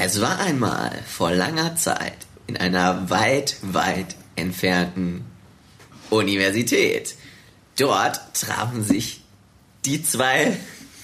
Es war einmal vor langer Zeit in einer weit, weit entfernten Universität. Dort trafen sich die zwei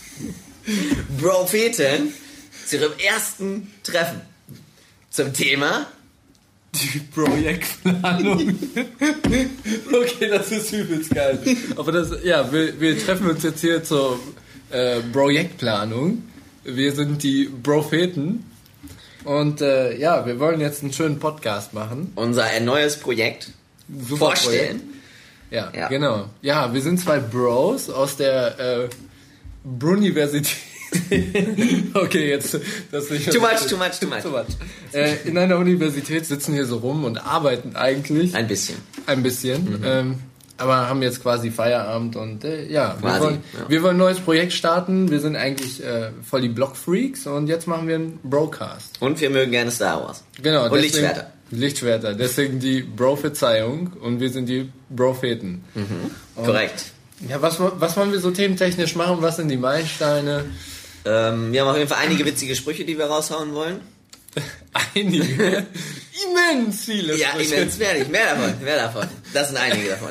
Propheten zu ihrem ersten Treffen zum Thema die Projektplanung. Okay, das ist übelst geil. Aber wir treffen uns jetzt hier zur Projektplanung. Wir sind die Propheten. Und wir wollen jetzt einen schönen Podcast machen. Unser neues Projekt vorstellen. Projekt. Ja, genau. Ja, wir sind zwei Bros aus der Bruniversität. Okay, jetzt das ist nicht too much. In einer Universität sitzen hier so rum und arbeiten eigentlich. Ein bisschen. Aber haben jetzt quasi Feierabend und wir wollen ein neues Projekt starten. Wir sind eigentlich voll die Blockfreaks und jetzt machen wir einen Broadcast. Und wir mögen gerne Star Wars. Genau. Und Lichtschwerter. Lichtschwerter, deswegen die Prophezeiung und wir sind die Propheten. Korrekt. Ja, was wollen wir so thementechnisch machen? Was sind die Meilensteine? Wir haben auf jeden Fall einige witzige Sprüche, die wir raushauen wollen. Einige? Immens viele Sprüche. Ja, immens, mehr davon. Das sind einige davon.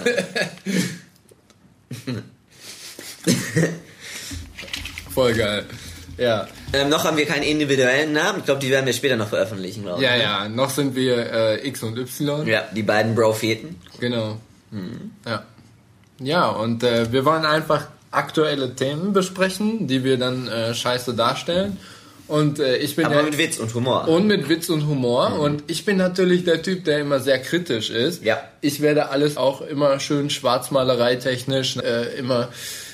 Voll geil. Ja. Noch haben wir keinen individuellen Namen. Ich glaube, die werden wir später noch veröffentlichen, glaube ich. Ja, noch sind wir X und Y. Ja, die beiden Propheten. Genau. Ja. Ja, und wir wollen einfach aktuelle Themen besprechen, die wir dann scheiße darstellen. Und ich bin aber mit Witz und Humor. Und mit Witz und Humor. Und ich bin natürlich der Typ, der immer sehr kritisch ist. Ja. Ich werde alles auch immer schön schwarzmalereitechnisch immer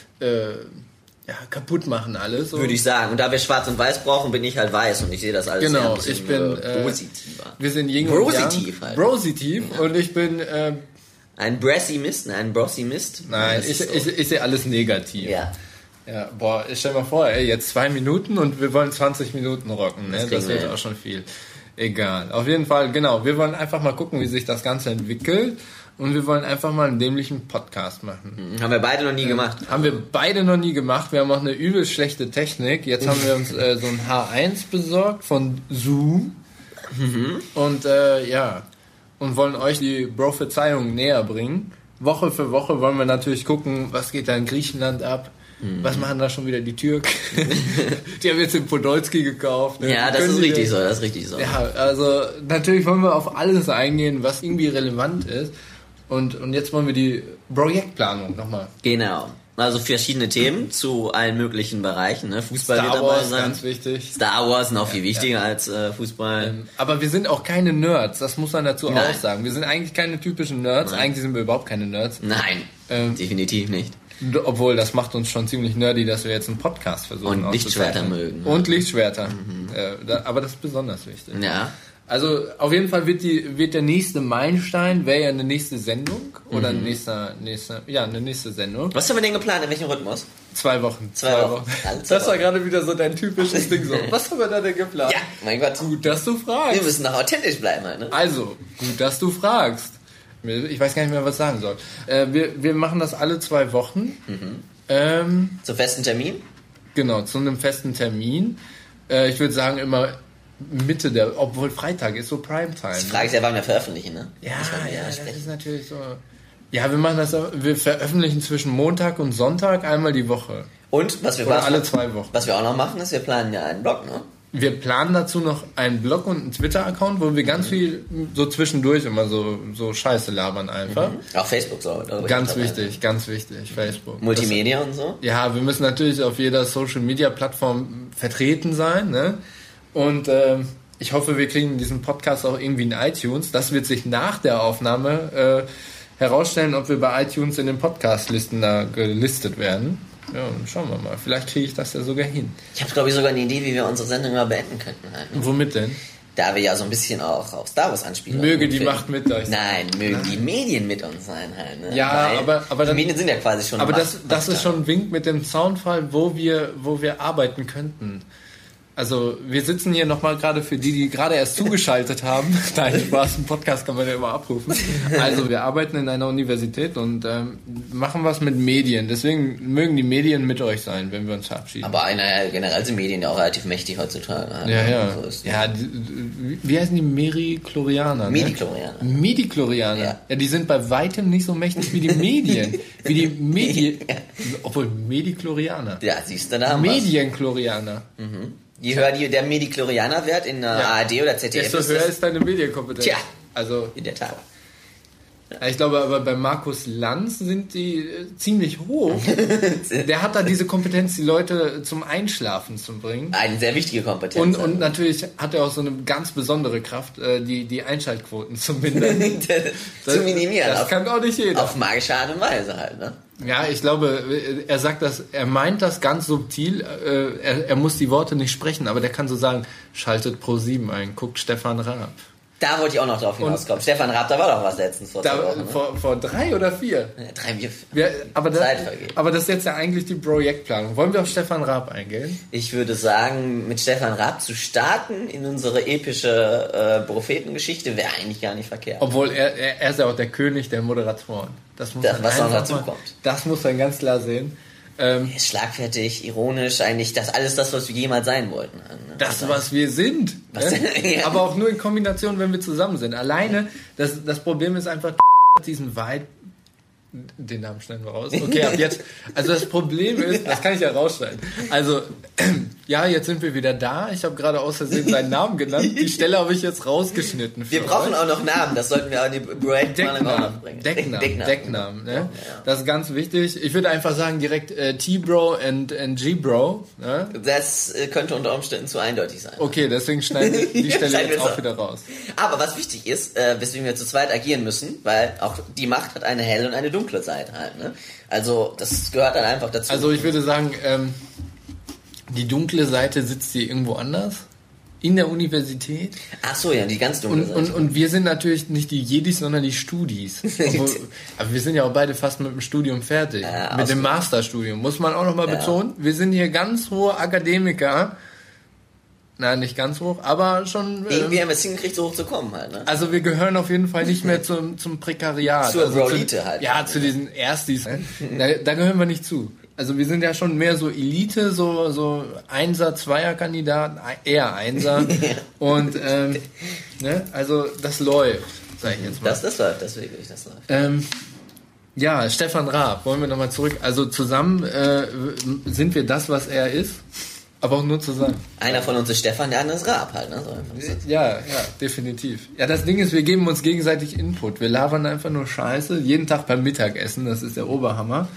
kaputt machen alles. Würde ich sagen. Und da wir schwarz und weiß brauchen, bin ich halt weiß und ich sehe das alles genau, ein bisschen ich bin positiver. Wir sind Yin und Yang. Halt. Brositiv. Ja. Und ich bin ein Brassimist. Nein, ich sehe alles negativ. Ja. Ja, boah, ich stell mal vor, jetzt 2 Minuten und wir wollen 20 Minuten rocken, ne? Das wird auch schon viel. Egal. Auf jeden Fall, genau. Wir wollen einfach mal gucken, wie sich das Ganze entwickelt und wir wollen einfach mal einen dämlichen Podcast machen. Haben wir beide noch nie gemacht. Haben wir beide noch nie gemacht. Wir haben auch eine übel schlechte Technik. Jetzt haben wir uns so ein H1 besorgt von Zoom. Und und wollen euch die Prophezeiung näher bringen. Woche für Woche wollen wir natürlich gucken, was geht da in Griechenland ab. Was machen da schon wieder die Türken? Die haben jetzt den Podolski gekauft. Ne? Ja, das ist richtig so. Ja, also natürlich wollen wir auf alles eingehen, was irgendwie relevant ist. Und jetzt wollen wir die Projektplanung nochmal. Genau. Also verschiedene Themen zu allen möglichen Bereichen. Ne? Fußball Star wird dabei Wars, sein. Ganz wichtig. Star Wars noch viel wichtiger als Fußball. Aber wir sind auch keine Nerds, das muss man dazu auch sagen. Wir sind eigentlich keine typischen Nerds. Nein. Eigentlich sind wir überhaupt keine Nerds. Nein, definitiv nicht. Obwohl, das macht uns schon ziemlich nerdy, dass wir jetzt einen Podcast versuchen. Und Lichtschwerter mögen. Und Lichtschwerter. Aber das ist besonders wichtig. Ja. Also auf jeden Fall wird der nächste Meilenstein, wäre ja eine nächste Sendung. Oder eine nächste Sendung. Was haben wir denn geplant? In welchem Rhythmus? 2 Wochen. 2 Wochen. Das war gerade wieder so dein typisches Ding. So. Was haben wir da denn geplant? Ja, mein Gott. Gut, dass du fragst. Wir müssen doch authentisch bleiben. Halt, ne? Also, gut, dass du fragst. Ich weiß gar nicht mehr, was ich sagen soll. Wir machen das alle 2 Wochen. Zum festen Termin? Genau, zu einem festen Termin. Ich würde sagen immer obwohl Freitag ist so Primetime. Die Frage ist ja, wann wir veröffentlichen, ne? Ja, das ist natürlich so. Ja, wir veröffentlichen zwischen Montag und Sonntag einmal die Woche. Und alle 2 Wochen. Was wir auch noch machen, ist, wir planen ja einen Blog, ne? Wir planen dazu noch einen Blog und einen Twitter-Account, wo wir ganz viel so zwischendurch immer so Scheiße labern einfach. Auch Facebook so. Ganz wichtig, Facebook. Multimedia und so. Ja, wir müssen natürlich auf jeder Social-Media-Plattform vertreten sein, ne? Und ich hoffe, wir kriegen diesen Podcast auch irgendwie in iTunes. Das wird sich nach der Aufnahme herausstellen, ob wir bei iTunes in den Podcast-Listen da gelistet werden. Ja, schauen wir mal. Vielleicht kriege ich das ja sogar hin. Ich habe, glaube ich, sogar eine Idee, wie wir unsere Sendung mal beenden könnten. Halt, ne? Womit denn? Da wir ja so ein bisschen auch auf Star Wars anspielen. Möge die Macht mit euch sein. Nein, mögen die Medien mit uns sein halt. Ne? Ja, aber die Medien sind ja quasi schon. Aber das ist schon ein Wink mit dem Soundfall, wo wir arbeiten könnten. Also wir sitzen hier nochmal gerade für die gerade erst zugeschaltet haben. Nein, Spaß, einen Podcast kann man ja immer abrufen. Also wir arbeiten in einer Universität und machen was mit Medien. Deswegen mögen die Medien mit euch sein, wenn wir uns verabschieden. Aber generell sind Medien ja auch relativ mächtig heutzutage. Ja. So ist ja, wie heißen die? Midi-Chlorianer. Midi-Chlorianer. Midi-Chlorianer. Ja, die sind bei weitem nicht so mächtig wie die Medien. Wie die Medien. Obwohl, Midi-Chlorianer. Ja, siehst du da. Medien-Chlorianer. Mhm. Je höher der Midi-Chlorianer-Wert in ARD oder ZDF desto höher ist deine Medienkompetenz. Tja, also in der Tat. Ich glaube aber bei Markus Lanz sind die ziemlich hoch. Der hat da diese Kompetenz, die Leute zum Einschlafen zu bringen. Eine sehr wichtige Kompetenz. Und natürlich hat er auch so eine ganz besondere Kraft, die Einschaltquoten zu mindern. Zu minimieren. Das kann auch nicht jeder. Auf magische Art und Weise halt, ne? Ja, ich glaube, er meint das ganz subtil, er muss die Worte nicht sprechen, aber der kann so sagen, schaltet Pro7 ein, guckt Stefan Raab. Da wollte ich auch noch drauf hinauskommen. Stefan Raab, da war doch was letztens vor 2 Wochen. Ne? Vor 3 oder 4? Ja, 3, 4. Aber das ist jetzt ja eigentlich die Projektplanung. Wollen wir auf Stefan Raab eingehen? Ich würde sagen, mit Stefan Raab zu starten in unsere epische Prophetengeschichte wäre eigentlich gar nicht verkehrt. Obwohl er ist ja auch der König der Moderatoren. Das muss was noch dazu kommt. Das muss man ganz klar sehen. Er ist schlagfertig, ironisch, eigentlich alles das, was wir jemals sein wollten. Ne? Das, was wir sind. Ja. Aber auch nur in Kombination, wenn wir zusammen sind. Alleine, das Problem ist einfach, diesen Vibe, den Namen schneiden wir raus. Okay, ab jetzt. Also das Problem ist, das kann ich ja rausschneiden. Also, ja, jetzt sind wir wieder da. Ich habe gerade aus Versehen seinen Namen genannt. Die Stelle habe ich jetzt rausgeschnitten. Wir brauchen auch noch Namen. Das sollten wir auch in die Projektplanung auch noch bringen. Decknamen. Ne? Ja. Das ist ganz wichtig. Ich würde einfach sagen direkt T-Bro und G-Bro. Ne? Das könnte unter Umständen zu eindeutig sein. Okay, deswegen schneiden wir die Stelle jetzt auch wieder raus. Aber was wichtig ist, weswegen wir zu zweit agieren müssen, weil auch die Macht hat eine helle und eine dunkle Seite halt. Ne? Also das gehört dann einfach dazu. Also ich würde sagen, die dunkle Seite sitzt hier irgendwo anders. In der Universität. Ach so, ja, die ganz dunkle Seite. Und wir sind natürlich nicht die Jedis, sondern die Studis. Aber wir sind ja auch beide fast mit dem Studium fertig. Mit dem Masterstudium. Muss man auch nochmal betonen. Wir sind hier ganz hohe Akademiker. Nein, nicht ganz hoch, aber schon... Irgendwie haben wir es hingekriegt, so hoch zu kommen halt, ne? Also wir gehören auf jeden Fall nicht mehr zum Prekariat. Zur Bro-Elite halt. Ja, zu diesen Erstis. Da gehören wir nicht zu. Also wir sind ja schon mehr so Elite, so Einser-, Zweier-Kandidaten, eher Einser. Und, ne, also das läuft, sag ich jetzt mal. Das läuft, das läuft. Ja, Stefan Raab, wollen wir nochmal zurück. Also zusammen sind wir das, was er ist. Aber auch nur zusammen. Einer von uns ist Stefan, der andere ist Raab halt, ne? So ja, definitiv. Ja, das Ding ist, wir geben uns gegenseitig Input. Wir labern einfach nur Scheiße. Jeden Tag beim Mittagessen, das ist der Oberhammer.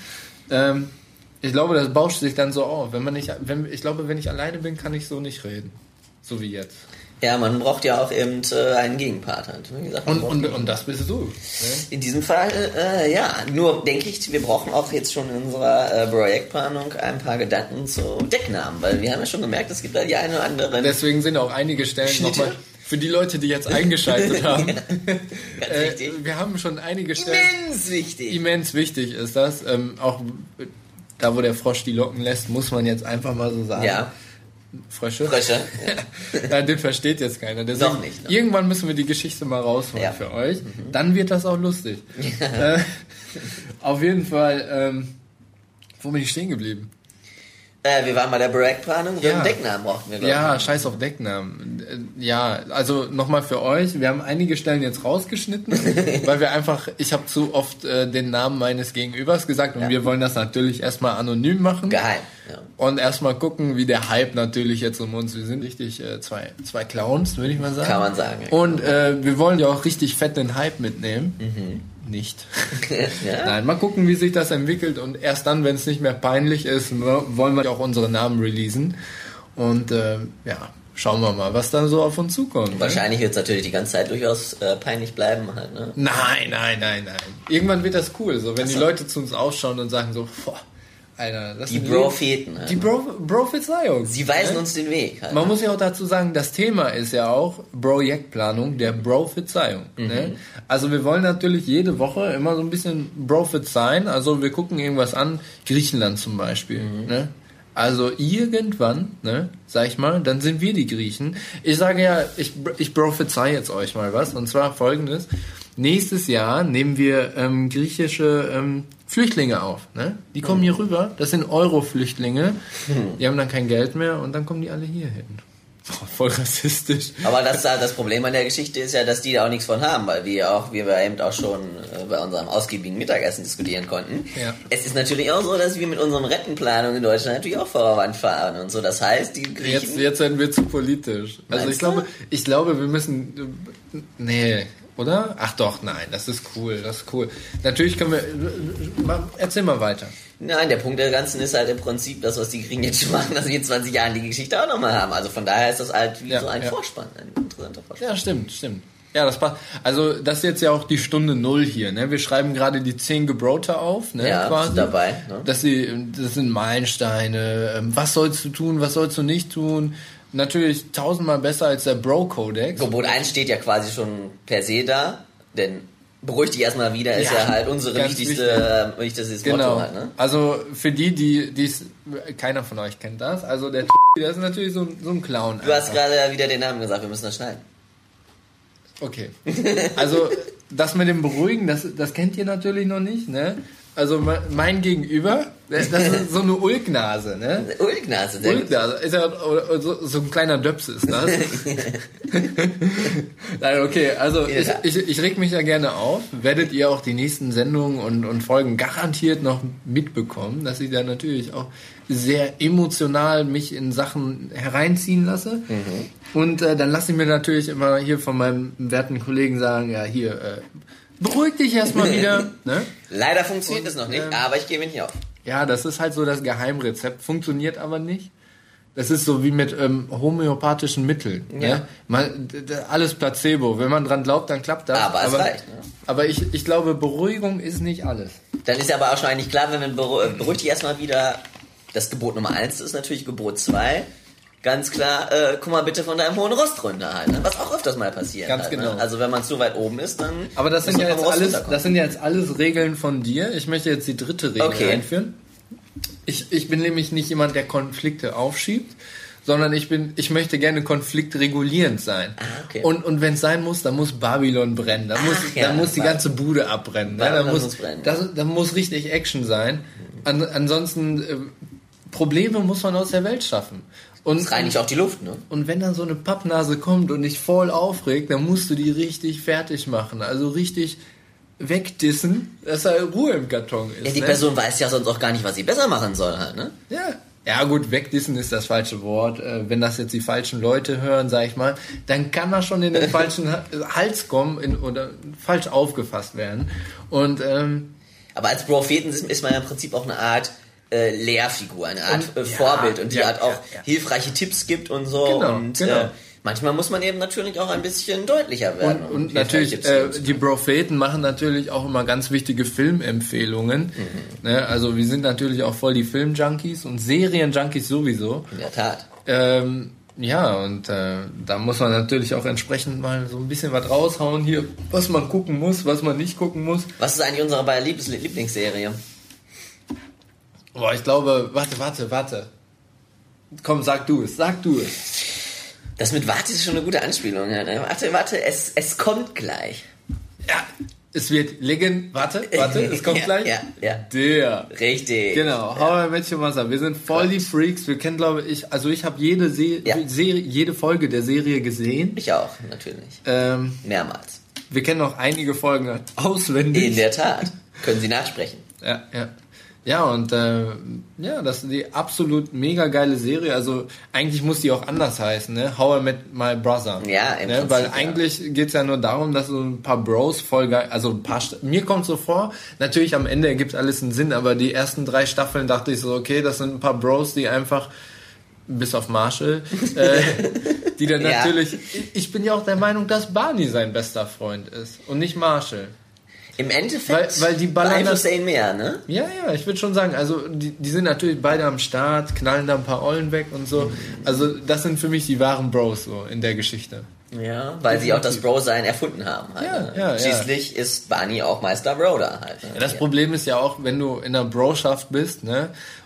Ich glaube, das bauscht sich dann so auf. Ich glaube, wenn ich alleine bin, kann ich so nicht reden. So wie jetzt. Ja, man braucht ja auch eben einen Gegenpart halt. Wie gesagt, und das bist du. Ne? In diesem Fall, ja. Nur denke ich, wir brauchen auch jetzt schon in unserer Projektplanung ein paar Gedanken zu Decknamen, weil wir haben ja schon gemerkt, es gibt da die eine oder andere. Deswegen sind auch einige Stellen nochmal für die Leute, die jetzt eingeschaltet haben. Ganz wichtig. Wir haben schon einige Stellen. Immens wichtig. Immens wichtig ist das. Auch da, wo der Frosch die Locken lässt, muss man jetzt einfach mal so sagen. Ja. Frösche? Ja. Den versteht jetzt keiner. Deswegen, Noch nicht. Ne? Irgendwann müssen wir die Geschichte mal rausholen für euch. Dann wird das auch lustig. Auf jeden Fall, wo bin ich stehen geblieben? Wir waren bei der Projektplanung und Decknamen brauchten wir, glaube ich. Ja, scheiß auf Decknamen. Ja, also nochmal für euch. Wir haben einige Stellen jetzt rausgeschnitten, weil ich habe zu oft den Namen meines Gegenübers gesagt und wir wollen das natürlich erstmal anonym machen. Geheim. Ja. Und erstmal gucken, wie der Hype natürlich jetzt um uns. Wir sind richtig zwei Clowns, würde ich mal sagen. Kann man sagen. Ja. Und wir wollen ja auch richtig fett den Hype mitnehmen. Nicht. Ja. Nein, mal gucken, wie sich das entwickelt und erst dann, wenn es nicht mehr peinlich ist, wollen wir auch unsere Namen releasen und schauen wir mal, was dann so auf uns zukommt. Wahrscheinlich wird es natürlich die ganze Zeit durchaus peinlich bleiben halt, ne? Nein. Irgendwann wird das cool, so wenn die Leute zu uns ausschauen und sagen so, boah, Alter, das die Propheten. Halt. Die Prophezeiung. Sie weisen uns den Weg. Halt. Man muss ja auch dazu sagen, das Thema ist ja auch Projektplanung der Prophezeiung. Ne? Also wir wollen natürlich jede Woche immer so ein bisschen prophezeien. Also wir gucken irgendwas an, Griechenland zum Beispiel. Ne? Also irgendwann, ne, sag ich mal, dann sind wir die Griechen. Ich sage ja, ich prophezei jetzt euch mal was. Und zwar Folgendes. Nächstes Jahr nehmen wir griechische Flüchtlinge auf. Ne? Die kommen hier rüber. Das sind Euro-Flüchtlinge. Die haben dann kein Geld mehr und dann kommen die alle hier hin. Voll rassistisch. Aber das Problem an der Geschichte ist ja, dass die da auch nichts von haben, weil wie wir eben auch schon bei unserem ausgiebigen Mittagessen diskutieren konnten. Ja. Es ist natürlich auch so, dass wir mit unserer Rentenplanung in Deutschland natürlich auch Vorwand fahren und so. Das heißt, die Griechen... Jetzt werden wir zu politisch. Also ich glaube, wir müssen... Nee, oder? Ach doch, nein, das ist cool. Natürlich können wir... Erzähl mal weiter. Nein, der Punkt der Ganzen ist halt im Prinzip das, was die Griechen jetzt schon machen, dass wir in 20 Jahren die Geschichte auch nochmal haben. Also von daher ist das halt wie so ein Vorspann, ein interessanter Vorspann. Ja, stimmt. Ja, das passt. Also das ist jetzt ja auch die Stunde 0 hier. Ne? Wir schreiben gerade die 10 Gebrote auf. Ne, ja, quasi. Dabei. Ne? Das sind Meilensteine. Was sollst du tun, was sollst du nicht tun? Natürlich 1000-mal besser als der Bro-Kodex. Gebot 1 steht ja quasi schon per se da, denn... Beruhig dich erstmal wieder, ist ja halt unsere wichtigstes Motto halt, ne? Also für die's keiner von euch kennt das. Also der ist natürlich so ein Clown. Du hast gerade wieder den Namen gesagt, wir müssen das schneiden. Okay. Also das mit dem Beruhigen, das kennt ihr natürlich noch nicht, ne? Also mein Gegenüber, das ist so eine Ulknase, ne? Ulknase, ist ja so ein kleiner Döps ist das. Nein, okay, also ich reg mich ja gerne auf. Werdet ihr auch die nächsten Sendungen und Folgen garantiert noch mitbekommen, dass ich da natürlich auch sehr emotional mich in Sachen hereinziehen lasse. Und dann lasse ich mir natürlich immer hier von meinem werten Kollegen sagen, ja hier, beruhig dich erstmal wieder. Ne? Leider funktioniert es noch nicht, aber ich gebe nicht auf. Ja, das ist halt so das Geheimrezept, funktioniert aber nicht. Das ist so wie mit homöopathischen Mitteln. Ja. Ne? Alles Placebo. Wenn man dran glaubt, dann klappt das. Aber es reicht. Ne? Aber ich glaube, Beruhigung ist nicht alles. Dann ist aber auch schon eigentlich klar, wenn man beruhigt dich erstmal wieder. Das Gebot Nummer 1 ist natürlich Gebot 2. Ganz klar, guck mal bitte von deinem hohen Rost runter halt, ne? Was auch öfters mal passiert. Ganz halt, genau. Ne? Also wenn man zu weit oben ist, dann... Aber das sind ja jetzt alles Regeln von dir. Ich möchte jetzt die dritte Regel einführen. Ich bin nämlich nicht jemand, der Konflikte aufschiebt, sondern ich möchte gerne konfliktregulierend sein. Okay. Und wenn es sein muss, dann muss Babylon brennen. Dann muss die ganze Bude abbrennen. Da muss richtig Action sein. Ansonsten Probleme muss man aus der Welt schaffen. Und das reinigt auch die Luft, ne? Und wenn dann so eine Pappnase kommt und dich voll aufregt, dann musst du die richtig fertig machen. Also richtig wegdissen, dass da Ruhe im Karton ist. Ja, die Person weiß ja sonst auch gar nicht, was sie besser machen soll halt, ne? Ja gut, wegdissen ist das falsche Wort. Wenn das jetzt die falschen Leute hören, sag ich mal, dann kann das schon in den falschen Hals kommen oder falsch aufgefasst werden. Und aber als Propheten ist man ja im Prinzip auch eine Art Lehrfigur, eine Art Vorbild und die halt auch hilfreiche Tipps gibt und so. Genau. Manchmal muss man eben natürlich auch ein bisschen deutlicher werden. Und natürlich, die Propheten machen natürlich auch immer ganz wichtige Filmempfehlungen. Ne? Also wir sind natürlich auch voll die Filmjunkies und Serienjunkies sowieso. In der Tat. Da muss man natürlich auch entsprechend mal so ein bisschen was raushauen hier, was man gucken muss, was man nicht gucken muss. Was ist eigentlich unsere beiden Lieblingsserie? Boah, ich glaube, warte. Komm, sag du es. Das mit warte ist schon eine gute Anspielung. Ja, ne? Warte, es kommt gleich. Ja, es wird liegen. Warte, es kommt gleich. Ja. Der. Richtig. Genau, How I Met Your Mother. Wir sind voll die Freaks. Wir kennen, glaube ich, ich habe jede Folge der Serie gesehen. Ich auch, natürlich. Mehrmals. Wir kennen auch einige Folgen auswendig. In der Tat. Können Sie nachsprechen. Ja. Ja, und das ist die absolut mega geile Serie. Also eigentlich muss die auch anders heißen, ne? How I Met My Brother. Ja, im Prinzip, weil eigentlich geht's ja nur darum, dass so ein paar Bros voll geil, also mir kommt so vor, natürlich am Ende ergibt alles einen Sinn, aber die ersten 3 Staffeln dachte ich so, okay, das sind ein paar Bros, die einfach, bis auf Marshall, die dann natürlich, ich bin ja auch der Meinung, dass Barney sein bester Freund ist und nicht Marshall. Im Endeffekt weil die beeinflusst er ihn mehr, ne? Ja, ich würde schon sagen, also die sind natürlich beide am Start, knallen da ein paar Eulen weg und so. Also das sind für mich die wahren Bros so in der Geschichte. Ja, weil sie auch das Bro-Sein erfunden haben. Halt, ja. Schließlich ist Barney auch Meister Bro da halt. Ne? Ja, das Problem ist ja auch, wenn du in einer Broschaft bist, ne,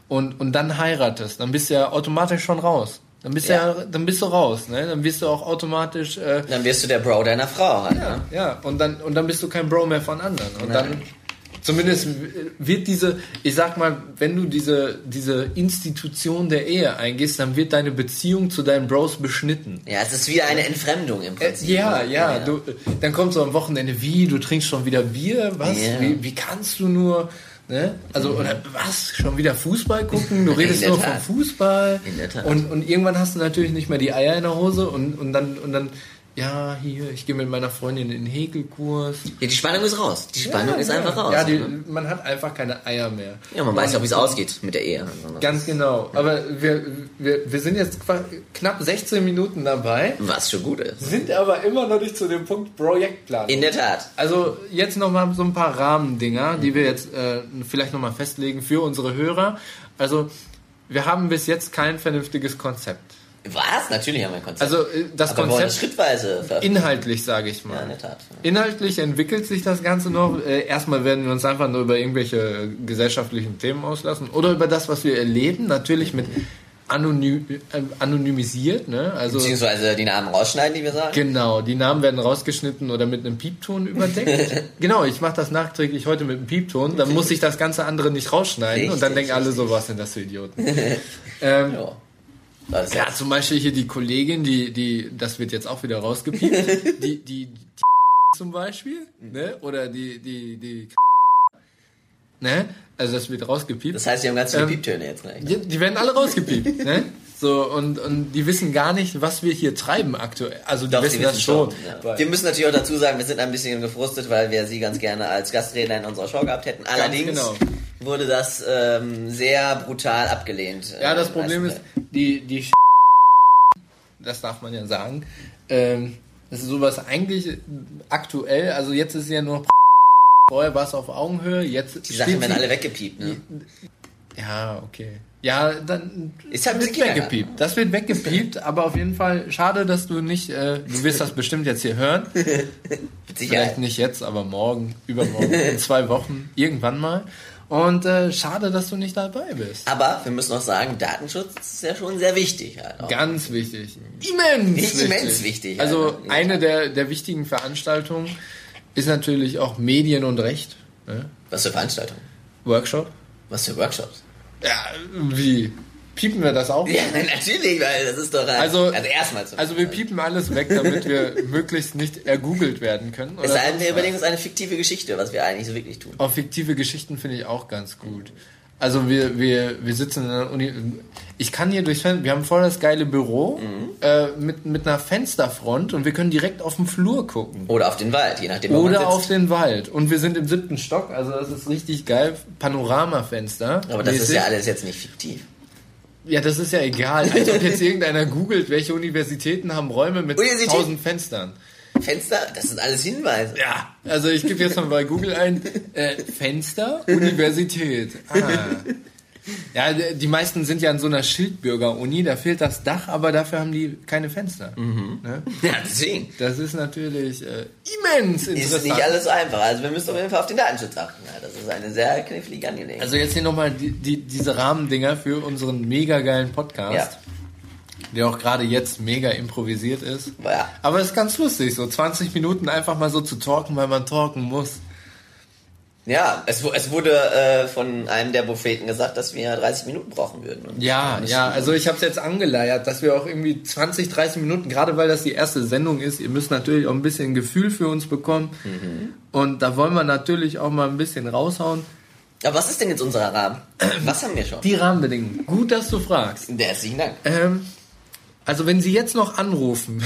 und dann heiratest, dann bist du ja automatisch schon raus. Dann bist du raus, ne? Dann wirst du auch automatisch... dann wirst du der Bro deiner Frau halt, ne? Ja, und dann bist du kein Bro mehr von anderen. Und dann... Zumindest wird ich sag mal, wenn du diese Institution der Ehe eingehst, dann wird deine Beziehung zu deinen Bros beschnitten. Ja, es ist wie eine Entfremdung im Prinzip. Ja. Dann kommt so am Wochenende, du trinkst schon wieder Bier? Was? Ja. Wie kannst du nur... Ne? Also, oder was? Schon wieder Fußball gucken? Du redest nur vom Fußball. In der Tat. Und irgendwann hast du natürlich nicht mehr die Eier in der Hose und dann ja, hier, ich gehe mit meiner Freundin in den Häkelkurs. Ja, die Spannung ist raus. Die Spannung ist einfach raus. Ja, man hat einfach keine Eier mehr. Ja, man weiß ja auch, wie es ausgeht mit der Ehe. Ganz genau. Ja. Aber wir sind jetzt knapp 16 Minuten dabei. Was schon gut ist. Sind aber immer noch nicht zu dem Punkt Projektplanung. In der Tat. Also jetzt nochmal so ein paar Rahmendinger, die wir jetzt vielleicht nochmal festlegen für unsere Hörer. Also wir haben bis jetzt kein vernünftiges Konzept. Was? Natürlich haben wir ein Konzept. Also das aber Konzept schrittweise inhaltlich, sage ich mal. Ja, in der Tat. Inhaltlich entwickelt sich das Ganze noch. Erstmal werden wir uns einfach nur über irgendwelche gesellschaftlichen Themen auslassen oder über das, was wir erleben. Natürlich mit anonymisiert, ne? Also beziehungsweise die Namen rausschneiden, die wir sagen. Genau, die Namen werden rausgeschnitten oder mit einem Piepton überdeckt. Genau, ich mache das nachträglich heute mit einem Piepton. Dann muss ich das ganze andere nicht rausschneiden. Richtig, und dann denken alle so, was sind das für Idioten. Ja, zum Beispiel hier die Kollegin, die das wird jetzt auch wieder rausgepiept, die zum Beispiel, ne? Oder die ne? Also das wird rausgepiept. Das heißt, die haben ganz viele Pieptöne jetzt gleich. Ne? Die werden alle rausgepiept, ne? So, und die wissen gar nicht, was wir hier treiben aktuell. Also die wissen das schon. Ja. Wir müssen natürlich auch dazu sagen, wir sind ein bisschen gefrustet, weil wir sie ganz gerne als Gastredner in unserer Show gehabt hätten. Allerdings wurde das sehr brutal abgelehnt. Ja, das Problem ist, die das darf man ja sagen, das ist sowas eigentlich aktuell, also jetzt ist ja nur vorher war es auf Augenhöhe, jetzt die Sachen werden alle weggepiept, ne? Ja, okay. Ja, dann ist halt wird weggepiept. Das wird weggepiept, aber auf jeden Fall schade, dass du nicht, du wirst das bestimmt jetzt hier hören. Vielleicht nicht jetzt, aber morgen, übermorgen, in 2 Wochen, irgendwann mal. Und schade, dass du nicht dabei bist. Aber wir müssen auch sagen, Datenschutz ist ja schon sehr wichtig. Halt auch. Ganz wichtig. Immens wichtig. Also eine der wichtigen Veranstaltungen ist natürlich auch Medien und Recht. Ne? Was für Veranstaltungen? Workshop. Was für Workshops? Ja, wie? Piepen wir das auch? Ja, natürlich, weil das ist doch... Also erstmal so. Also wir piepen alles weg, damit wir möglichst nicht ergoogelt werden können. Es sei denn, wir überlegen uns eine fiktive Geschichte, was wir eigentlich so wirklich tun. Auch fiktive Geschichten finde ich auch ganz gut. Also wir sitzen in der Uni... Ich kann hier durchs Fenster... Wir haben voll das geile Büro mit einer Fensterfront und wir können direkt auf den Flur gucken. Oder auf den Wald, je nachdem, wo man sitzt. Oder auf den Wald. Und wir sind im 7. Stock, also das ist richtig geil. Panoramafenster. Aber das ist ja alles jetzt nicht fiktiv. Ja, das ist ja egal. Als ob jetzt irgendeiner googelt, welche Universitäten haben Räume mit 1000 Fenstern. Fenster? Das sind alles Hinweise. Ja, also ich gebe jetzt mal bei Google ein, Fenster, Universität. Ja, die meisten sind ja in so einer Schildbürger-Uni, da fehlt das Dach, aber dafür haben die keine Fenster. Mhm. Ne? Ja, deswegen. Das ist natürlich immens interessant. Ist nicht alles so einfach, also wir müssen auf jeden Fall auf den Datenschutz achten. Ja, das ist eine sehr knifflige Angelegenheit. Also jetzt hier nochmal diese Rahmendinger für unseren mega geilen Podcast, der auch gerade jetzt mega improvisiert ist. Ja. Aber es ist ganz lustig, so 20 Minuten einfach mal so zu talken, weil man talken muss. Ja, es wurde von einem der Propheten gesagt, dass wir 30 Minuten brauchen würden. Ja, also ich habe es jetzt angeleiert, dass wir auch irgendwie 20, 30 Minuten, gerade weil das die erste Sendung ist, ihr müsst natürlich auch ein bisschen Gefühl für uns bekommen. Mhm. Und da wollen wir natürlich auch mal ein bisschen raushauen. Aber was ist denn jetzt unser Rahmen? Was haben wir schon? Die Rahmenbedingungen. Gut, dass du fragst. Herzlichen Dank. Also wenn Sie jetzt noch anrufen...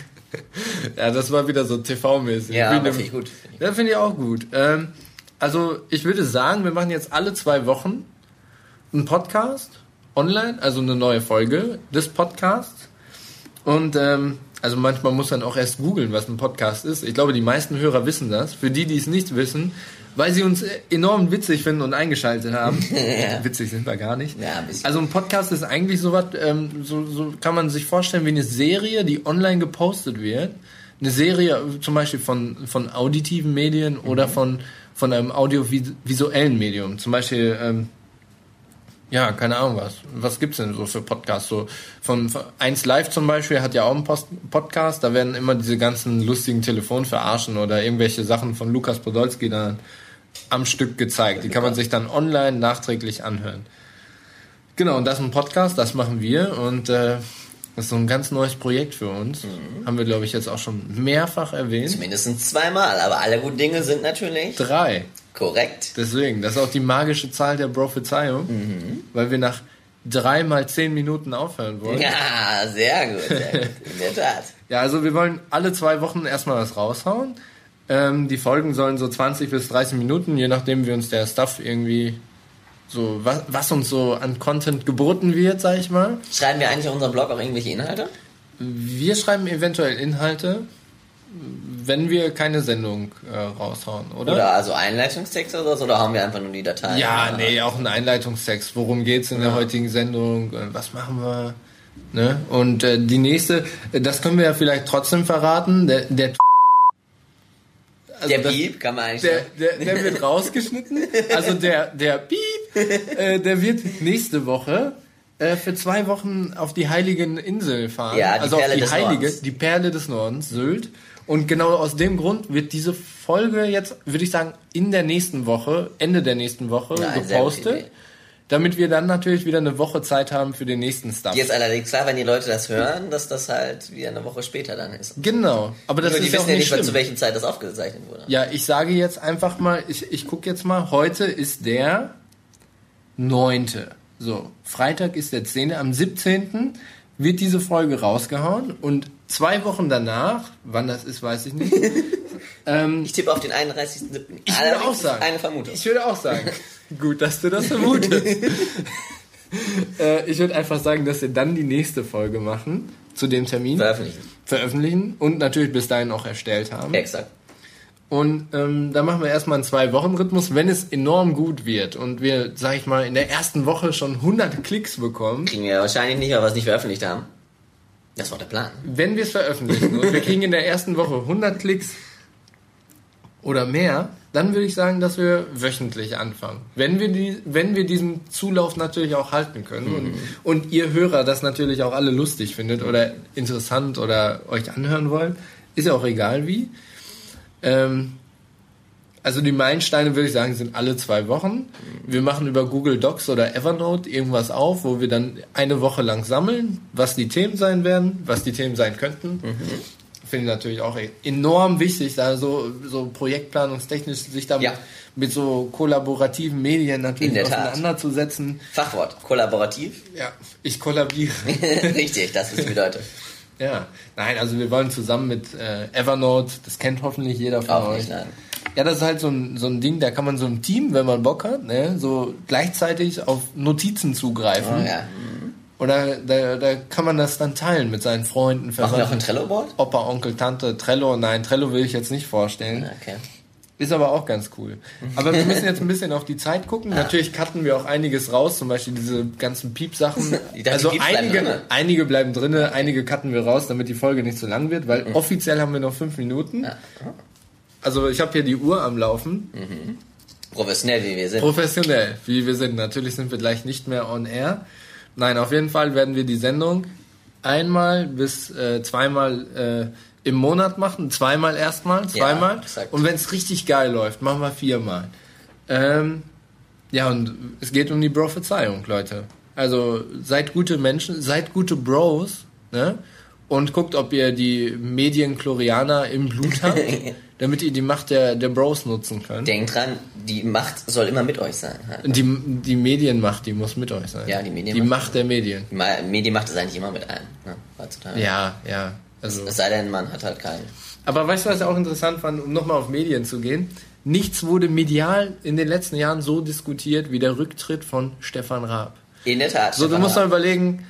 Ja, das war wieder so TV-mäßig. Ja, finde ich gut. Ja, finde ich auch gut. Also ich würde sagen, wir machen jetzt alle 2 Wochen einen Podcast online, also eine neue Folge des Podcasts. Und also manchmal muss man auch erst googeln, was ein Podcast ist. Ich glaube, die meisten Hörer wissen das. Für die es nicht wissen, weil sie uns enorm witzig finden und eingeschaltet haben. Ja. Witzig sind wir gar nicht. Ja, ein bisschen. Also ein Podcast ist eigentlich sowas, so kann man sich vorstellen wie eine Serie, die online gepostet wird. Eine Serie zum Beispiel von auditiven Medien oder von einem audiovisuellen Medium. Zum Beispiel Ja, keine Ahnung was. Was gibt's denn so für Podcasts? So von 1 Live zum Beispiel hat ja auch einen Podcast, da werden immer diese ganzen lustigen Telefonverarschen oder irgendwelche Sachen von Lukas Podolski dann am Stück gezeigt. Die kann man sich dann online nachträglich anhören. Genau, und das ist ein Podcast, das machen wir und das ist so ein ganz neues Projekt für uns. Haben wir, glaube ich, jetzt auch schon mehrfach erwähnt. Zumindest 2-mal, aber alle guten Dinge sind natürlich 3. Korrekt. Deswegen, das ist auch die magische Zahl der Prophezeiung, weil wir nach 3 mal 10 Minuten aufhören wollen. Ja, sehr gut, in der Tat. Ja, also wir wollen alle 2 Wochen erstmal was raushauen. Die Folgen sollen so 20 bis 30 Minuten, je nachdem wie uns der Stuff irgendwie so, was uns so an Content geboten wird, sag ich mal. Schreiben wir eigentlich auf unserem Blog auch irgendwelche Inhalte? Wir schreiben eventuell Inhalte, wenn wir keine Sendung raushauen, oder? Oder also Einleitungstexte oder so, oder haben wir einfach nur die Datei? Ja, nee, auch ein Einleitungstext. Worum geht's in der heutigen Sendung? Was machen wir? Ne? Und die nächste, das können wir ja vielleicht trotzdem verraten, der Piep kann man eigentlich der wird rausgeschnitten. Also der Piep, der wird nächste Woche für 2 Wochen auf die Heiligen Insel fahren. Ja, die also Perle auf die des Heilige, Nordens. die Perle des Nordens, Sylt. Und genau aus dem Grund wird diese Folge jetzt, würde ich sagen, in der nächsten Woche, Ende der nächsten Woche gepostet. Damit wir dann natürlich wieder eine Woche Zeit haben für den nächsten Stuff. Jetzt allerdings klar, wenn die Leute das hören, dass das halt wieder eine Woche später dann ist. Genau. Aber das die ist wissen auch ja nicht schlimm. zu welcher Zeit das aufgezeichnet wurde. Ja, ich sage jetzt einfach mal, ich gucke jetzt mal, heute ist der 9. So, Freitag ist der 10. Am 17. wird diese Folge rausgehauen und 2 Wochen danach, wann das ist, weiß ich nicht. Ich tippe auf den 31.07. Ich würde auch sagen. Eine Vermutung. Ich würde auch sagen. Gut, dass du das vermutest. Ich würde einfach sagen, dass wir dann die nächste Folge machen, zu dem Termin. Veröffentlichen und natürlich bis dahin auch erstellt haben. Exakt. Und da machen wir erstmal einen 2-Wochen-Rhythmus. Wenn es enorm gut wird und wir, sag ich mal, in der ersten Woche schon 100 Klicks bekommen. Kriegen wir wahrscheinlich nicht, weil wir es nicht veröffentlicht haben. Das war der Plan. Wenn wir es veröffentlichen und wir kriegen in der ersten Woche 100 Klicks oder mehr, dann würde ich sagen, dass wir wöchentlich anfangen. Wenn wir diesen Zulauf natürlich auch halten können und ihr Hörer das natürlich auch alle lustig findet oder interessant oder euch anhören wollt, ist ja auch egal wie. Also die Meilensteine, würde ich sagen, sind alle 2 Wochen. Wir machen über Google Docs oder Evernote irgendwas auf, wo wir dann eine Woche lang sammeln, was die Themen sein werden, was die Themen sein könnten. Finde ich natürlich auch enorm wichtig, da so projektplanungstechnisch sich da mit so kollaborativen Medien natürlich auseinanderzusetzen. Fachwort, kollaborativ. Ja, ich kollabiere. Richtig, das ist bedeutet. Ja, nein, also wir wollen zusammen mit Evernote, das kennt hoffentlich jeder von auch euch. Nicht, nein. Ja, das ist halt so ein Ding, da kann man so im Team, wenn man Bock hat, ne, so gleichzeitig auf Notizen zugreifen. Oh, ja. Oder da kann man das dann teilen mit seinen Freunden. Machen wir auch ein Trello-Board? Opa, Onkel, Tante, Trello. Nein, Trello will ich jetzt nicht vorstellen. Okay. Ist aber auch ganz cool. Aber wir müssen jetzt ein bisschen auf die Zeit gucken. Natürlich cutten wir auch einiges raus, zum Beispiel diese ganzen Piep-Sachen. Also einige bleiben drin, einige cutten wir raus, damit die Folge nicht zu lang wird, weil offiziell haben wir noch 5 Minuten. Ja. Also ich habe hier die Uhr am Laufen. Professionell, wie wir sind. Professionell, wie wir sind. Natürlich sind wir gleich nicht mehr on air. Nein, auf jeden Fall werden wir die Sendung 1 bis 2-mal im Monat machen. 2-mal erstmal, 2-mal. Ja, und wenn es richtig geil läuft, machen wir 4-mal. Ja, und es geht um die Prophezeiung, Leute. Also seid gute Menschen, seid gute Bros, ne? Und guckt, ob ihr die Medien-Chlorianer im Blut habt, damit ihr die Macht der Bros nutzen könnt. Denkt dran, die Macht soll immer mit euch sein. Die Medienmacht, die muss mit euch sein. Ja, die Macht der Medien. Die Medienmacht ist eigentlich immer mit einem, ne? Heutzutage. Ja. Also, es sei denn, man hat halt keinen. Aber weißt du, was ich auch interessant fand, um nochmal auf Medien zu gehen? Nichts wurde medial in den letzten Jahren so diskutiert wie der Rücktritt von Stefan Raab. In der Tat. So, du musst mal überlegen,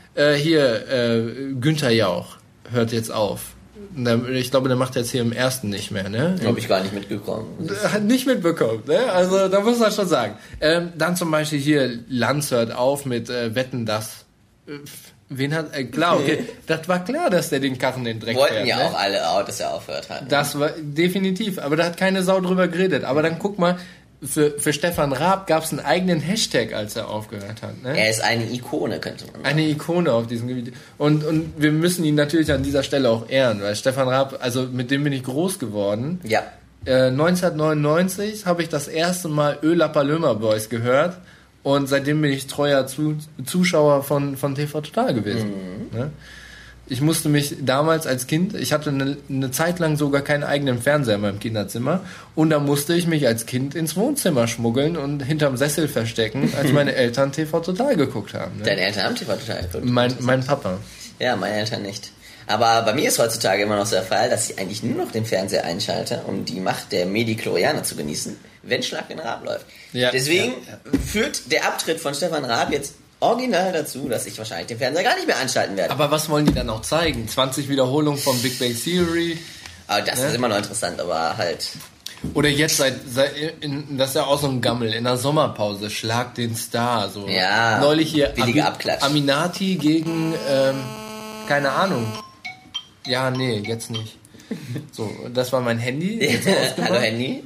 Günther Jauch hört jetzt auf. Ich glaube, der macht jetzt hier im ersten nicht mehr, ne? Habe ich gar nicht mitbekommen. Hat nicht mitbekommen, ne? Also, da muss man schon sagen. Dann zum Beispiel hier, Lanz hört auf mit Wetten, dass... Wen hat... klar, okay. Das war klar, dass der den Karren in den Dreck wollten fährt, ja ne? auch alle, dass er aufhört hat. Das war definitiv, aber da hat keine Sau drüber geredet. Aber dann guck mal, für Stefan Raab gab es einen eigenen Hashtag, als er aufgehört hat. Ne? Er ist eine Ikone, könnte man sagen. Eine Ikone auf diesem Gebiet. Und wir müssen ihn natürlich an dieser Stelle auch ehren, weil Stefan Raab, also mit dem bin ich groß geworden. Ja. 1999 habe ich das erste Mal Ö La Paloma Boys gehört und seitdem bin ich treuer Zuschauer von TV Total gewesen. Ne? Ich musste mich damals als Kind, ich hatte eine Zeit lang sogar keinen eigenen Fernseher in meinem Kinderzimmer und da musste ich mich als Kind ins Wohnzimmer schmuggeln und hinterm Sessel verstecken, als meine Eltern TV Total geguckt haben. Ne? Deine Eltern haben TV Total geguckt? Mein Papa. Ja, meine Eltern nicht. Aber bei mir ist heutzutage immer noch so der Fall, dass ich eigentlich nur noch den Fernseher einschalte, um die Macht der Midi-Chlorianer zu genießen, wenn Schlag den Raab läuft. Ja, Deswegen führt der Abtritt von Stefan Raab jetzt original dazu, dass ich wahrscheinlich den Fernseher gar nicht mehr anschalten werde. Aber was wollen die dann auch zeigen? 20 Wiederholungen von Big Bang Theory? Aber das ist immer noch interessant, aber halt... Oder jetzt das ist ja auch so ein Gammel, in der Sommerpause, Schlag den Star. So. Ja, neulich hier billige Abklatsch. Aminati gegen, keine Ahnung. Ja, nee, jetzt nicht. So, das war mein Handy. Hallo Handy.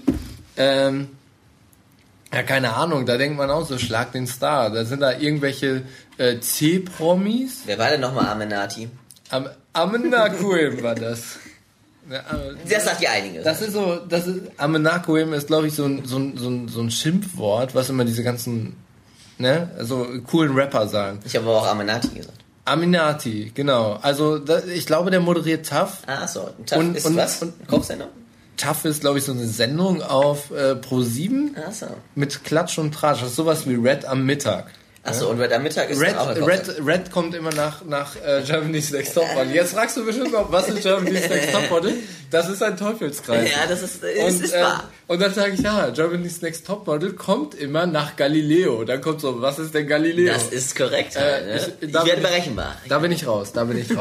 Ja, keine Ahnung, da denkt man auch so, Schlag den Star. Da sind da irgendwelche C-Promis. Wer war denn nochmal Aminati? Amenakuim war das. Das sagt ja einiges. Amenakuim ist, glaube ich, so ein Schimpfwort, was immer diese ganzen, ne, so coolen Rapper sagen. Ich habe aber auch Aminati gesagt. Aminati, genau. Also, ich glaube, der moderiert TAF. Ah, so. TAF ist was? Kochsendung? TAF ist, glaube ich, so eine Sendung auf Pro7 so. mit Klatsch und Tratsch. Das ist sowas wie Red am Mittag. Achso, und Red am Mittag ist Red, auch eine Red kommt immer nach Germany's Next Topmodel. Jetzt fragst du bestimmt noch, was ist Germany's Next Topmodel? Das ist ein Teufelskreis. Ja, das ist wahr. Und dann sage ich, ja, Germany's Next Topmodel kommt immer nach Galileo. Dann kommt so, was ist denn Galileo? Das ist korrekt. Ne? Ich werde berechenbar. Da bin ich raus.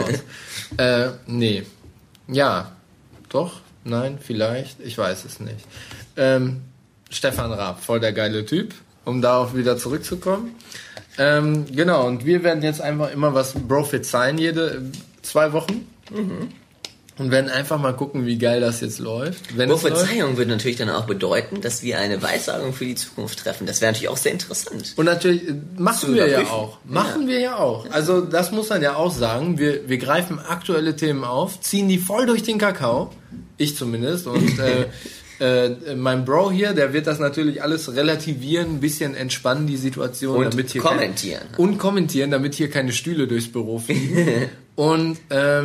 Nee. Ja, doch. Nein, vielleicht, ich weiß es nicht. Stefan Raab, voll der geile Typ, um darauf wieder zurückzukommen. Genau, und wir werden jetzt einfach immer was prophezeien, jede 2 Wochen. Mhm. Und werden einfach mal gucken, wie geil das jetzt läuft. Prophezeiung würde natürlich dann auch bedeuten, dass wir eine Weissagung für die Zukunft treffen. Das wäre natürlich auch sehr interessant. Und natürlich machen wir ja auch. Also das muss man ja auch sagen. Wir greifen aktuelle Themen auf, ziehen die voll durch den Kakao. Ich zumindest. Und mein Bro hier, der wird das natürlich alles relativieren, ein bisschen entspannen, die Situation. Und damit hier kommentieren, damit hier keine Stühle durchs Büro fliegen. Und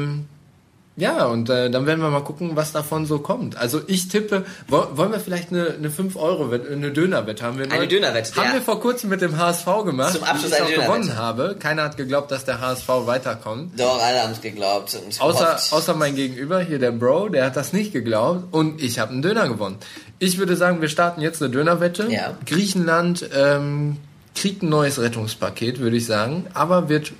ja, und dann werden wir mal gucken, was davon so kommt. Also ich tippe, wollen wir vielleicht eine 5-Euro-Wette, eine Dönerwette haben wir? Eine Dönerwette, haben wir vor kurzem mit dem HSV gemacht. Zum Abschluss eine Dönerwette. Gewonnen habe. Keiner hat geglaubt, dass der HSV weiterkommt. Doch, alle haben es geglaubt. Außer mein Gegenüber, hier der Bro, der hat das nicht geglaubt und ich habe einen Döner gewonnen. Ich würde sagen, wir starten jetzt eine Dönerwette. Ja. Griechenland kriegt ein neues Rettungspaket, würde ich sagen, aber wird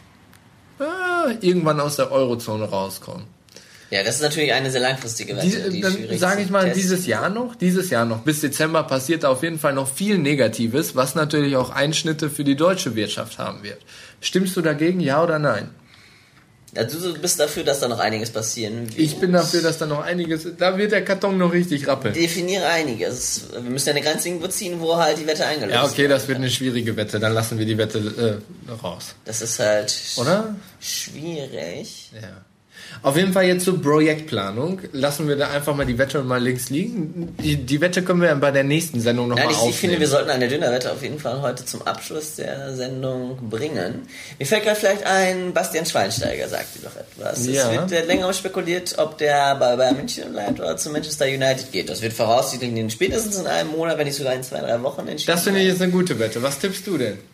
irgendwann aus der Eurozone rauskommen. Ja, das ist natürlich eine sehr langfristige Wette. Dann sage ich mal, dieses Jahr noch, bis Dezember passiert da auf jeden Fall noch viel Negatives, was natürlich auch Einschnitte für die deutsche Wirtschaft haben wird. Stimmst du dagegen, ja oder nein? Ja, du bist dafür, dass da noch einiges passieren wird. Ich bin dafür, dass da noch einiges, da wird der Karton noch richtig rappeln. Definiere einiges. Wir müssen ja eine Grenze irgendwo ziehen, wo halt die Wette eingelöst wird. Ja, okay, das wird eine schwierige Wette, dann lassen wir die Wette raus. Das ist halt oder? Schwierig. Ja. Auf jeden Fall jetzt zur Projektplanung. Lassen wir da einfach mal die Wette mal links liegen. Die Wette können wir bei der nächsten Sendung nochmal aufnehmen. Ich finde, wir sollten eine Dönerwette auf jeden Fall heute zum Abschluss der Sendung bringen. Mir fällt gerade vielleicht ein, Bastian Schweinsteiger sagt dir doch etwas. Ja. Es wird länger spekuliert, ob der bei Bayern München bleibt oder zu Manchester United geht. Das wird voraussichtlich spätestens in einem Monat, wenn nicht sogar in 2-3 Wochen entschieden. Das finde ich jetzt eine gute Wette. Was tippst du denn?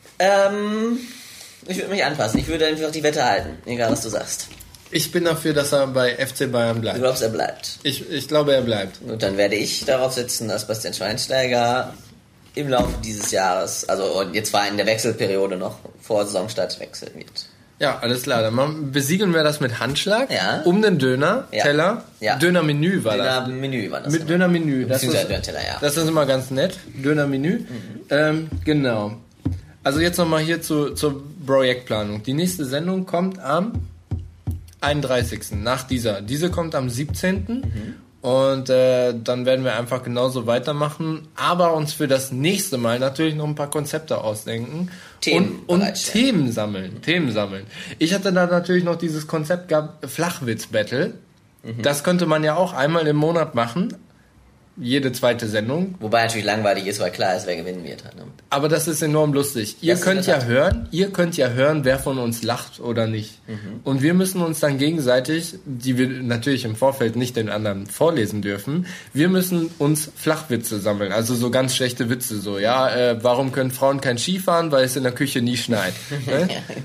Ich würde mich anpassen. Ich würde einfach die Wette halten, egal was du sagst. Ich bin dafür, dass er bei FC Bayern bleibt. Du glaubst, er bleibt? Ich glaube, er bleibt. Und dann werde ich darauf setzen, dass Bastian Schweinsteiger im Laufe dieses Jahres, also jetzt war in der Wechselperiode noch vor Saisonstart wechseln wird. Ja, alles klar. Dann besiegeln wir das mit Handschlag. Ja. Um den Döner, ja. Teller. Ja. Dönermenü war das. Dönermenü war das. Mit Dönermenü. Das ist Dönerteller, ja. Das ist immer ganz nett. Dönermenü. Genau. Also jetzt nochmal hier zur Projektplanung. Die nächste Sendung kommt am 31. nach dieser. Diese kommt am 17. Und dann werden wir einfach genauso weitermachen, aber uns für das nächste Mal natürlich noch ein paar Konzepte ausdenken und Themen sammeln. Ich hatte da natürlich noch dieses Konzept gehabt, Flachwitz-Battle. Das könnte man ja auch einmal im Monat machen. Jede zweite Sendung. Wobei natürlich langweilig ist, weil klar ist, wer gewinnen wird. Ne? Aber das ist enorm lustig. Ihr könnt ja hören, wer von uns lacht oder nicht. Und wir müssen uns dann gegenseitig, die wir natürlich im Vorfeld nicht den anderen vorlesen dürfen, wir müssen uns Flachwitze sammeln. Also so ganz schlechte Witze. So, warum können Frauen kein Ski fahren? Weil es in der Küche nie schneit. Ne?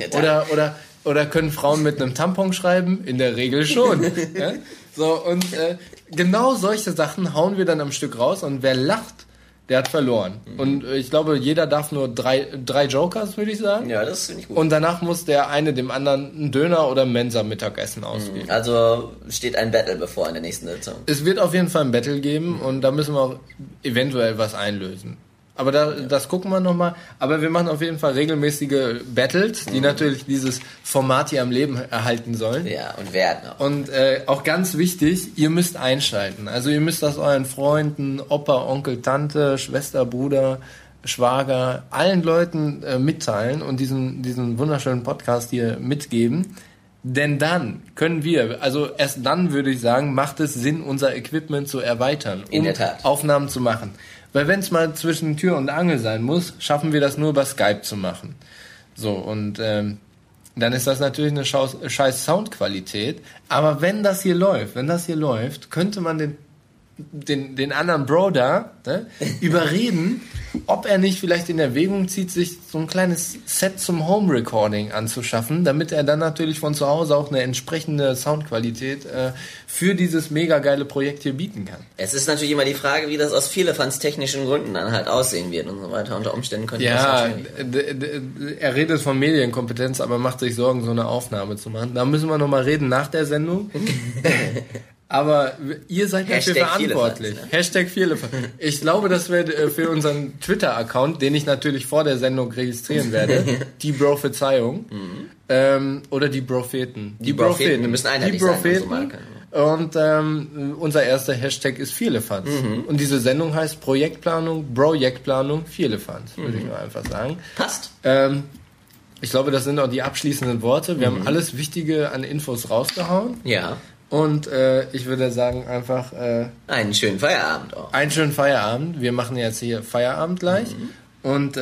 Oder können Frauen mit einem Tampon schreiben? In der Regel schon. Ja? So, und genau solche Sachen hauen wir dann am Stück raus und wer lacht, der hat verloren. Und ich glaube, jeder darf nur drei Jokers, würde ich sagen. Ja, das finde ich gut. Und danach muss der eine dem anderen einen Döner oder Mensa-Mittagessen ausgeben. Also steht ein Battle bevor in der nächsten Sitzung. Es wird auf jeden Fall ein Battle geben und da müssen wir auch eventuell was einlösen. Aber das gucken wir nochmal. Aber wir machen auf jeden Fall regelmäßige Battles, die natürlich dieses Format hier am Leben erhalten sollen. Ja, und werden auch. Und auch ganz wichtig, ihr müsst einschalten. Also ihr müsst das euren Freunden, Opa, Onkel, Tante, Schwester, Bruder, Schwager, allen Leuten mitteilen und diesen wunderschönen Podcast hier mitgeben. Denn dann können wir, also erst dann würde ich sagen, macht es Sinn, unser Equipment zu erweitern, in der Tat. Aufnahmen zu machen. Weil wenn es mal zwischen Tür und Angel sein muss, schaffen wir das nur über Skype zu machen. So, und dann ist das natürlich eine scheiß Soundqualität. Aber wenn das hier läuft, könnte man den anderen Bro da überreden, ob er nicht vielleicht in Erwägung zieht, sich so ein kleines Set zum Home-Recording anzuschaffen, damit er dann natürlich von zu Hause auch eine entsprechende Soundqualität für dieses mega geile Projekt hier bieten kann. Es ist natürlich immer die Frage, wie das aus Vierlefanz technischen Gründen dann halt aussehen wird und so weiter. Unter Umständen könnte das natürlich... Er redet von Medienkompetenz, aber macht sich Sorgen, so eine Aufnahme zu machen. Da müssen wir nochmal reden nach der Sendung. Aber ihr seid dafür verantwortlich. Hashtag Vierlefanz. Ich glaube, das wird für unseren Twitter-Account, den ich natürlich vor der Sendung registrieren werde, die Bro-Verzeihung oder die Propheten. Die Propheten. Wir müssen einheitlich sein. Die Propheten. Und unser erster Hashtag ist Vierlefanz. Und diese Sendung heißt Projektplanung, Vierlefanz, würde ich mal einfach sagen. Passt. Ich glaube, das sind auch die abschließenden Worte. Wir haben alles Wichtige an Infos rausgehauen. Ja. Und ich würde sagen einfach... einen schönen Feierabend auch. Einen schönen Feierabend. Wir machen jetzt hier Feierabend gleich. Und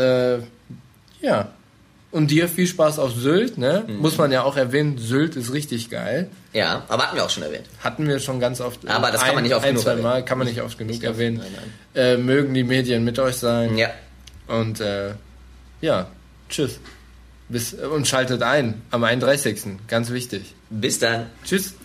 und dir viel Spaß auf Sylt. Ne? Muss man ja auch erwähnen, Sylt ist richtig geil. Ja, aber hatten wir auch schon erwähnt. Hatten wir schon ganz oft. Aber das kann man nicht oft genug erwähnen. Mal kann man nicht oft genug erwähnen. Nein. Mögen die Medien mit euch sein. Ja. Und tschüss. Und schaltet ein am 31. Ganz wichtig. Bis dann. Tschüss.